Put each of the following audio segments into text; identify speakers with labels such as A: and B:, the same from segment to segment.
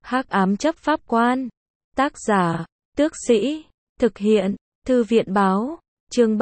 A: Hắc ám chấp pháp quan. Tác giả, Tước Sĩ. Thực hiện, Thư viện báo. Chương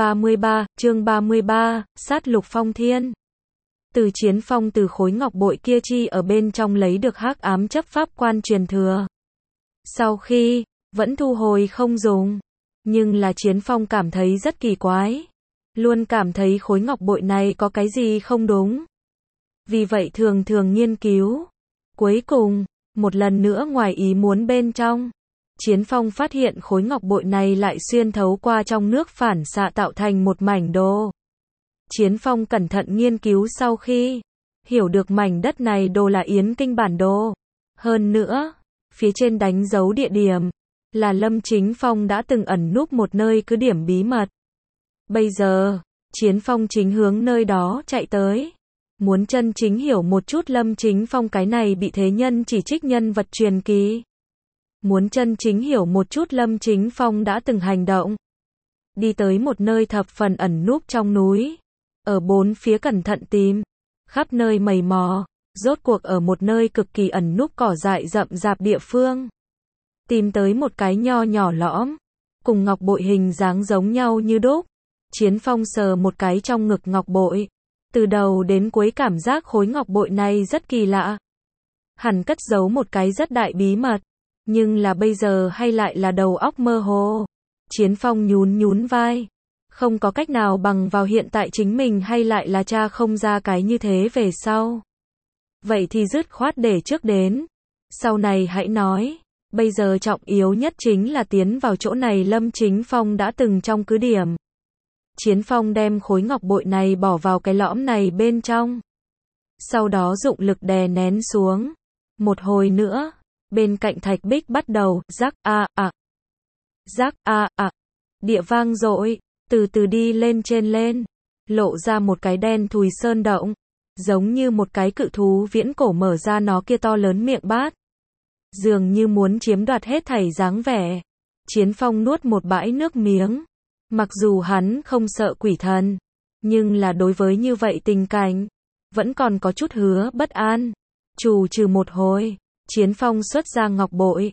A: 33, sát lục phong thiên. Từ Chiến Phong từ khối ngọc bội kia chi ở bên trong lấy được hắc ám chấp pháp quan truyền thừa. Sau khi, vẫn thu hồi không dùng. Nhưng là Chiến Phong cảm thấy rất kỳ quái. Luôn cảm thấy khối ngọc bội này có cái gì không đúng. Vì vậy thường thường nghiên cứu. Cuối cùng, một lần nữa ngoài ý muốn bên trong, Chiến Phong phát hiện khối ngọc bội này lại xuyên thấu qua trong nước phản xạ tạo thành một mảnh đồ. Chiến Phong cẩn thận nghiên cứu sau khi hiểu được mảnh đất này đồ là Yến Kinh bản đồ. Hơn nữa, phía trên đánh dấu địa điểm là Lâm Chính Phong đã từng ẩn núp một nơi cứ điểm bí mật. Bây giờ, Chiến Phong chính hướng nơi đó chạy tới. Muốn chân chính hiểu một chút Lâm Chính Phong cái này bị thế nhân chỉ trích nhân vật truyền kỳ. Muốn chân chính hiểu một chút Lâm Chính Phong đã từng hành động. Đi tới một nơi thập phần ẩn núp trong núi. Ở bốn phía cẩn thận tìm. Khắp nơi mầy mò. Rốt cuộc ở một nơi cực kỳ ẩn núp cỏ dại rậm rạp địa phương. Tìm tới một cái nho nhỏ lõm. Cùng ngọc bội hình dáng giống nhau như đúc. Chiến Phong sờ một cái trong ngực ngọc bội. Từ đầu đến cuối cảm giác khối ngọc bội này rất kỳ lạ. Hẳn cất giấu một cái rất đại bí mật. Nhưng là bây giờ hay lại là đầu óc mơ hồ. Chiến Phong nhún vai. Không có cách nào bằng vào hiện tại chính mình hay lại là cha không ra cái như thế về sau. Vậy thì dứt khoát để trước đến. Sau này hãy nói. Bây giờ trọng yếu nhất chính là tiến vào chỗ này Lâm Chính Phong đã từng trong cứ điểm. Chiến Phong đem khối ngọc bội này bỏ vào cái lõm này bên trong. Sau đó dụng lực đè nén xuống. Một hồi nữa, bên cạnh thạch bích bắt đầu rắc rắc địa vang dội, từ từ đi lên trên lên, lộ ra một cái đen thùi sơn động, giống như một cái cự thú viễn cổ mở ra nó kia to lớn miệng bát. Dường như muốn chiếm đoạt hết thảy dáng vẻ. Chiến Phong nuốt một bãi nước miếng. Mặc dù hắn không sợ quỷ thần, nhưng là đối với như vậy tình cảnh, vẫn còn có chút hứa bất an. Trù trừ một hồi, Chiến Phong xuất ra ngọc bội,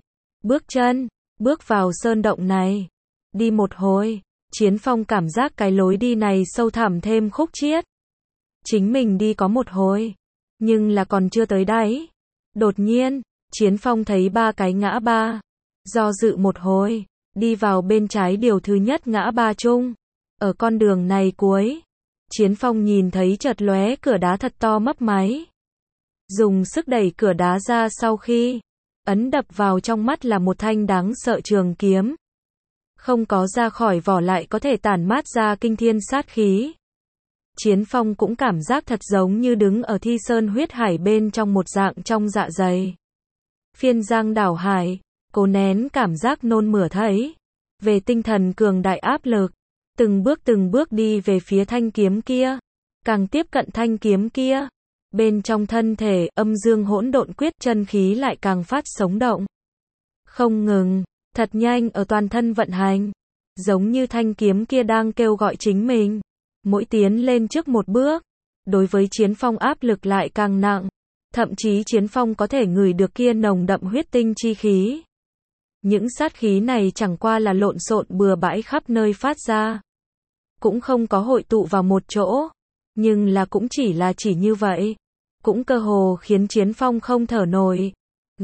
A: bước vào sơn động này. Đi một hồi, Chiến Phong cảm giác cái lối đi này sâu thẳm thêm khúc chiết. Chính mình đi có một hồi, nhưng là còn chưa tới đáy. Đột nhiên, Chiến Phong thấy ba cái ngã ba. Do dự một hồi, đi vào bên trái điều thứ nhất ngã ba chung. Ở con đường này cuối, Chiến Phong nhìn thấy chợt lóe cửa đá thật to mấp máy. Dùng sức đẩy cửa đá ra sau khi ấn đập vào trong mắt là một thanh đáng sợ trường kiếm. Không có ra khỏi vỏ lại có thể tản mát ra kinh thiên sát khí. Chiến Phong cũng cảm giác thật giống như đứng ở thi sơn huyết hải bên trong một dạng trong dạ dày. Phiên giang đảo hải, cố nén cảm giác nôn mửa thấy. Về tinh thần cường đại áp lực. Từng bước đi về phía thanh kiếm kia. Càng tiếp cận thanh kiếm kia. Bên trong thân thể âm dương hỗn độn quyết chân khí lại càng phát sống động. Không ngừng, thật nhanh ở toàn thân vận hành. Giống như thanh kiếm kia đang kêu gọi chính mình. Mỗi tiến lên trước một bước. Đối với Chiến Phong áp lực lại càng nặng. Thậm chí Chiến Phong có thể ngửi được kia nồng đậm huyết tinh chi khí. Những sát khí này chẳng qua là lộn xộn bừa bãi khắp nơi phát ra. Cũng không có hội tụ vào một chỗ. Nhưng là cũng chỉ như vậy. Cũng cơ hồ khiến Chiến Phong không thở nổi.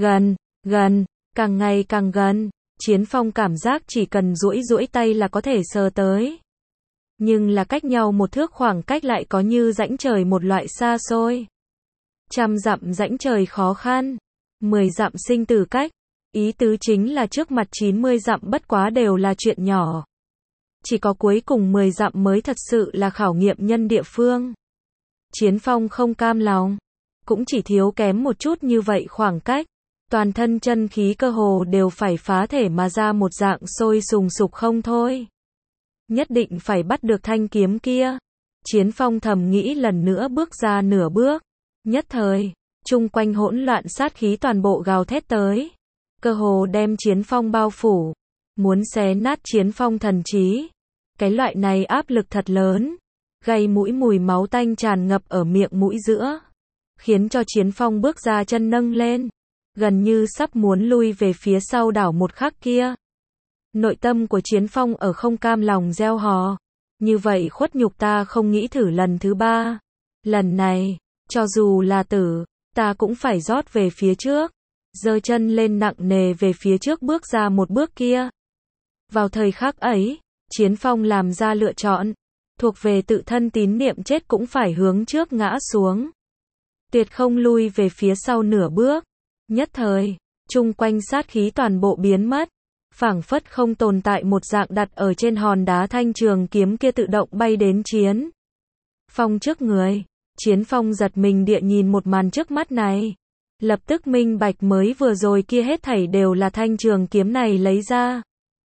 A: Gần, càng ngày càng gần. Chiến Phong cảm giác chỉ cần duỗi tay là có thể sờ tới. Nhưng là cách nhau một thước khoảng cách lại có như rãnh trời một loại xa xôi. 100 dặm rãnh trời khó khăn. 10 dặm sinh tử cách. Ý tứ chính là trước mặt 90 dặm bất quá đều là chuyện nhỏ. Chỉ có cuối cùng 10 dặm mới thật sự là khảo nghiệm nhân địa phương. Chiến Phong không cam lòng. Cũng chỉ thiếu kém một chút như vậy khoảng cách. Toàn thân chân khí cơ hồ đều phải phá thể mà ra một dạng sôi sùng sục không thôi. Nhất định phải bắt được thanh kiếm kia. Chiến Phong thầm nghĩ lần nữa bước ra nửa bước. Nhất thời, chung quanh hỗn loạn sát khí toàn bộ gào thét tới. Cơ hồ đem Chiến Phong bao phủ. Muốn xé nát Chiến Phong thần trí. Cái loại này áp lực thật lớn. Gây mũi mùi máu tanh tràn ngập ở miệng mũi giữa. Khiến cho Chiến Phong bước ra chân nâng lên. gần như sắp muốn lui về phía sau đảo một khắc kia. Nội tâm của Chiến Phong ở không cam lòng gieo hò. Như vậy khuất nhục ta không nghĩ thử lần thứ ba. Lần này, cho dù là tử, ta cũng phải rót về phía trước. Giơ chân lên nặng nề về phía trước bước ra một bước kia. Vào thời khắc ấy, Chiến Phong làm ra lựa chọn. Thuộc về tự thân tín niệm chết cũng phải hướng trước ngã xuống. Tuyệt không lui về phía sau nửa bước. Nhất thời, chung quanh sát khí toàn bộ biến mất. Phảng phất không tồn tại một dạng đặt ở trên hòn đá thanh trường kiếm kia tự động bay đến Chiến Phong trước người. Chiến Phong giật mình địa nhìn một màn trước mắt này. Lập tức minh bạch mới vừa rồi kia hết thảy đều là thanh trường kiếm này lấy ra.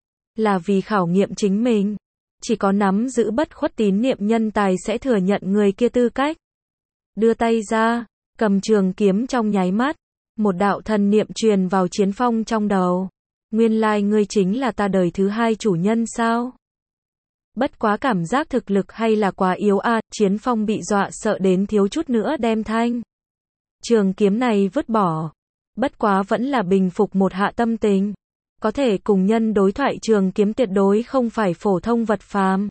A: Là vì khảo nghiệm chính mình. Chỉ có nắm giữ bất khuất tín niệm nhân tài sẽ thừa nhận người kia tư cách. Đưa tay ra, cầm trường kiếm trong nháy mắt. Một đạo thần niệm truyền vào Chiến Phong trong đầu. Nguyên lai ngươi chính là ta đời thứ hai chủ nhân sao? Bất quá cảm giác thực lực hay là quá yếu a, Chiến Phong bị dọa sợ đến thiếu chút nữa đem thanh trường kiếm này vứt bỏ. Bất quá vẫn là bình phục một hạ tâm tình. Có thể cùng nhân đối thoại trường kiếm tuyệt đối không phải phổ thông vật phàm.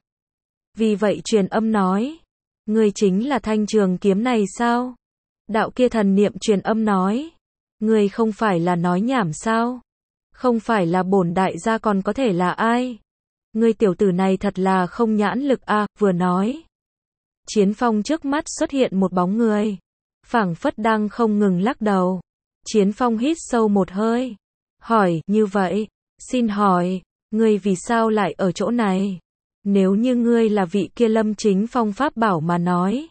A: Vì vậy truyền âm nói, ngươi chính là thanh trường kiếm này sao? Đạo kia thần niệm truyền âm nói, ngươi không phải là nói nhảm sao? Không phải là bổn đại gia còn có thể là ai? Ngươi tiểu tử này thật là không nhãn lực a, vừa nói. Chiến Phong trước mắt xuất hiện một bóng người. Phảng phất đang không ngừng lắc đầu. Chiến Phong hít sâu một hơi. Hỏi, như vậy, xin hỏi, ngươi vì sao lại ở chỗ này? Nếu như ngươi là vị kia Lâm Chính Phong pháp bảo mà nói.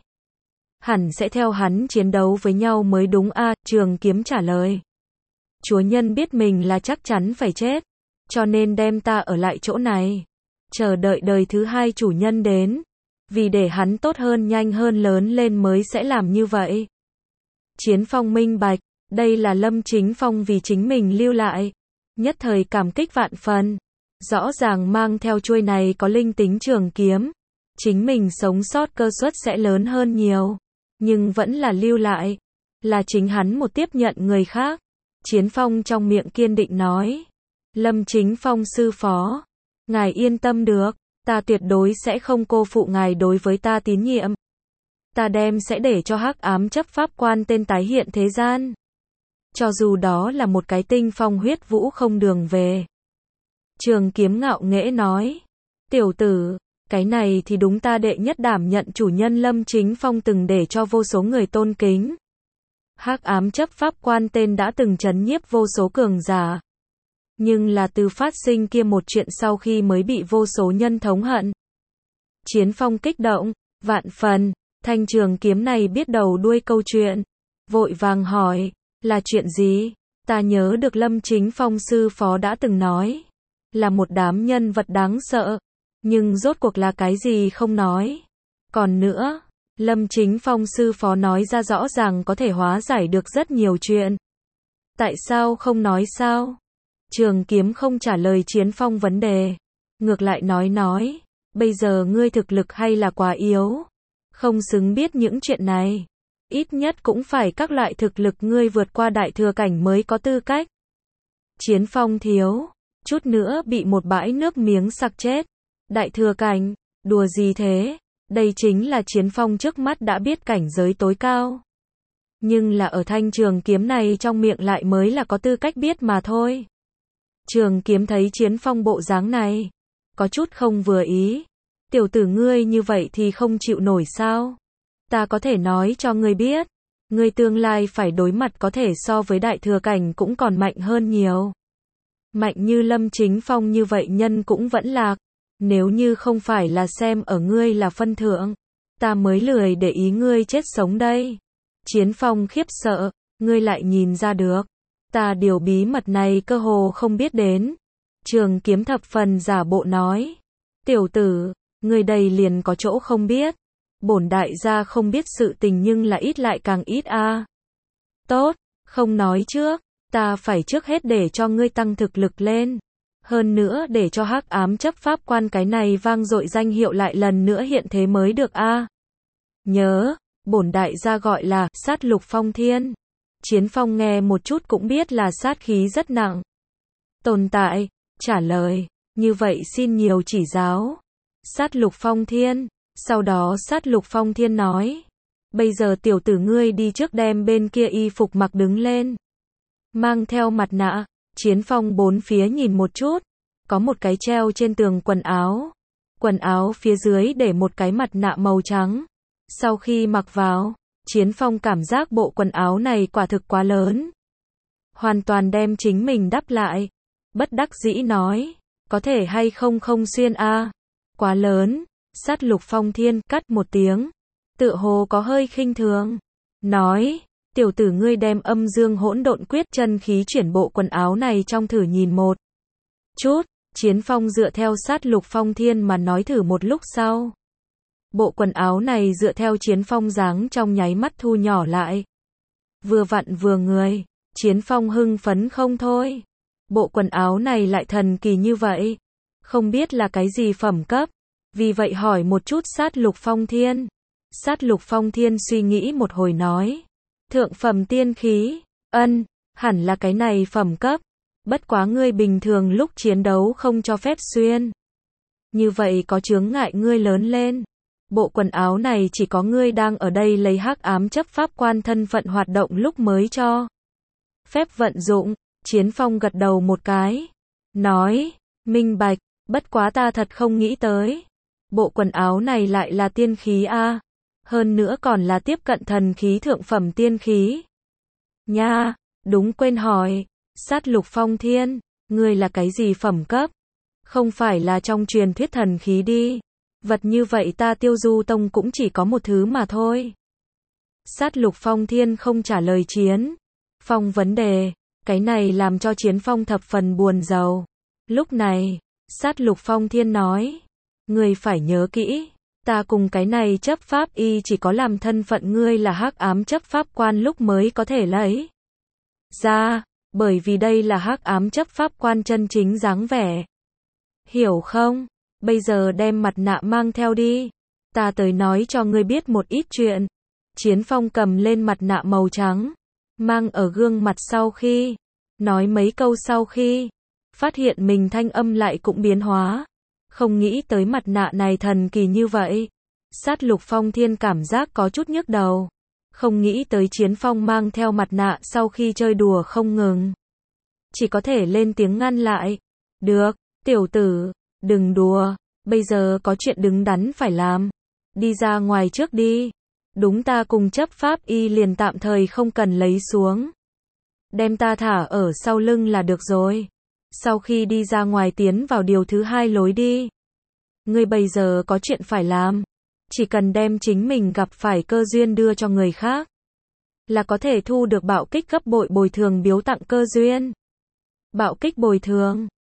A: Hẳn sẽ theo hắn chiến đấu với nhau mới đúng a, trường kiếm trả lời. Chúa nhân biết mình là chắc chắn phải chết. Cho nên đem ta ở lại chỗ này. Chờ đợi đời thứ hai chủ nhân đến. Vì để hắn tốt hơn nhanh hơn lớn lên mới sẽ làm như vậy. Chiến Phong minh bạch. Đây là Lâm Chính Phong vì chính mình lưu lại. Nhất thời cảm kích vạn phần. Rõ ràng mang theo chuôi này có linh tính trường kiếm. Chính mình sống sót cơ suất sẽ lớn hơn nhiều. Nhưng vẫn là lưu lại. Là chính hắn một tiếp nhận người khác. Chiến Phong trong miệng kiên định nói. Lâm Chính Phong sư phó. Ngài yên tâm được. Ta tuyệt đối sẽ không cô phụ ngài đối với ta tín nhiệm. Ta đem sẽ để cho hắc ám chấp pháp quan tên tái hiện thế gian. Cho dù đó là một cái tinh phong huyết vũ không đường về. Trường kiếm ngạo nghễ nói. Tiểu tử, cái này thì đúng ta đệ nhất đảm nhận chủ nhân Lâm Chính Phong từng để cho vô số người tôn kính. Hắc ám chấp pháp quan tên đã từng trấn nhiếp vô số cường giả. Nhưng là từ phát sinh kia một chuyện sau khi mới bị vô số nhân thống hận. Chiến Phong kích động, vạn phần, thanh trường kiếm này biết đầu đuôi câu chuyện. Vội vàng hỏi, là chuyện gì? Ta nhớ được Lâm Chính Phong sư phó đã từng nói. Là một đám nhân vật đáng sợ. Nhưng rốt cuộc là cái gì không nói. Còn nữa, Lâm Chính Phong sư phó nói ra rõ ràng có thể hóa giải được rất nhiều chuyện. Tại sao không nói sao? Trường kiếm không trả lời Chiến Phong vấn đề. Ngược lại nói, bây giờ ngươi thực lực hay là quá yếu. Không xứng biết những chuyện này. Ít nhất cũng phải các loại thực lực ngươi vượt qua đại thừa cảnh mới có tư cách. Chiến Phong thiếu chút nữa bị một bãi nước miếng sặc chết. Đại thừa cảnh, đùa gì thế? Đây chính là Chiến Phong trước mắt đã biết cảnh giới tối cao. Nhưng là ở thanh trường kiếm này trong miệng lại mới là có tư cách biết mà thôi. Trường kiếm thấy Chiến Phong bộ dáng này, có chút không vừa ý. Tiểu tử ngươi như vậy thì không chịu nổi sao? Ta có thể nói cho ngươi biết, ngươi tương lai phải đối mặt có thể so với đại thừa cảnh cũng còn mạnh hơn nhiều. Mạnh như Lâm Chính Phong như vậy nhân cũng vẫn lạc. Nếu như không phải là xem ở ngươi là phân thượng, ta mới lười để ý ngươi chết sống đây. Chiến Phong khiếp sợ, ngươi lại nhìn ra được. Ta điều bí mật này cơ hồ không biết đến. Trường kiếm thập phần giả bộ nói. Tiểu tử, ngươi đây liền có chỗ không biết. Bổn đại gia không biết sự tình nhưng là ít lại càng ít a. Tốt, không nói trước, ta phải trước hết để cho ngươi tăng thực lực lên. Hơn nữa để cho hắc ám chấp pháp quan cái này vang dội danh hiệu lại lần nữa hiện thế mới được a. Nhớ, bổn đại gia gọi là sát lục phong thiên. Chiến Phong nghe một chút cũng biết là sát khí rất nặng. Tồn tại, trả lời, như vậy xin nhiều chỉ giáo. Sát Lục Phong Thiên, sau đó Sát Lục Phong Thiên nói, bây giờ tiểu tử ngươi đi trước đem bên kia y phục mặc đứng lên. Mang theo mặt nạ, Chiến Phong bốn phía nhìn một chút, có một cái treo trên tường quần áo phía dưới để một cái mặt nạ màu trắng. Sau khi mặc vào, Chiến Phong cảm giác bộ quần áo này quả thực quá lớn. Hoàn toàn đem chính mình đắp lại. Bất đắc dĩ nói, có thể hay không không xuyên a, quá lớn. Sát Lục Phong Thiên cắt một tiếng, tựa hồ có hơi khinh thường, nói, tiểu tử ngươi đem Âm Dương Hỗn Độn Quyết chân khí chuyển bộ quần áo này trong thử nhìn một chút. Chiến Phong dựa theo Sát Lục Phong Thiên mà nói thử một lúc sau. Bộ quần áo này dựa theo Chiến Phong dáng trong nháy mắt thu nhỏ lại. Vừa vặn vừa người, Chiến Phong hưng phấn không thôi. Bộ quần áo này lại thần kỳ như vậy, không biết là cái gì phẩm cấp, vì vậy hỏi một chút Sát Lục Phong Thiên. Sát Lục Phong Thiên suy nghĩ một hồi nói, thượng phẩm tiên khí, hẳn là cái này phẩm cấp, bất quá ngươi bình thường lúc chiến đấu không cho phép xuyên. Như vậy có chướng ngại ngươi lớn lên. Bộ quần áo này chỉ có ngươi đang ở đây lấy hắc ám chấp pháp quan thân phận hoạt động lúc mới cho phép vận dụng. Chiến Phong gật đầu một cái, nói, minh bạch, bất quá ta thật không nghĩ tới. Bộ quần áo này lại là tiên khí a, hơn nữa còn là tiếp cận thần khí thượng phẩm tiên khí. Nha, đúng quên hỏi, Sát Lục Phong Thiên, ngươi là cái gì phẩm cấp? Không phải là trong truyền thuyết thần khí đi. Vật như vậy ta Tiêu Du Tông cũng chỉ có một thứ mà thôi. Sát Lục Phong Thiên không trả lời Chiến Phong vấn đề, cái này làm cho Chiến Phong thập phần buồn rầu. Lúc này, Sát Lục Phong Thiên nói, ngươi phải nhớ kỹ, ta cùng cái này chấp pháp y chỉ có làm thân phận ngươi là hắc ám chấp pháp quan lúc mới có thể lấy ra, bởi vì đây là hắc ám chấp pháp quan chân chính dáng vẻ. Hiểu không? Bây giờ đem mặt nạ mang theo đi. Ta tới nói cho ngươi biết một ít chuyện. Chiến Phong cầm lên mặt nạ màu trắng, mang ở gương mặt sau khi nói mấy câu sau khi phát hiện mình thanh âm lại cũng biến hóa. Không nghĩ tới mặt nạ này thần kỳ như vậy. Sát Lục Phong Thiên cảm giác có chút nhức đầu. Không nghĩ tới Chiến Phong mang theo mặt nạ sau khi chơi đùa không ngừng. Chỉ có thể lên tiếng ngăn lại. Được, tiểu tử, đừng đùa, bây giờ có chuyện đứng đắn phải làm. Đi ra ngoài trước đi. Đúng, ta cùng chấp pháp y liền tạm thời không cần lấy xuống. Đem ta thả ở sau lưng là được rồi. Sau khi đi ra ngoài tiến vào điều thứ hai lối đi. Ngươi bây giờ có chuyện phải làm. Chỉ cần đem chính mình gặp phải cơ duyên đưa cho người khác, là có thể thu được bạo kích gấp bội bồi thường biếu tặng cơ duyên. Bạo kích bồi thường.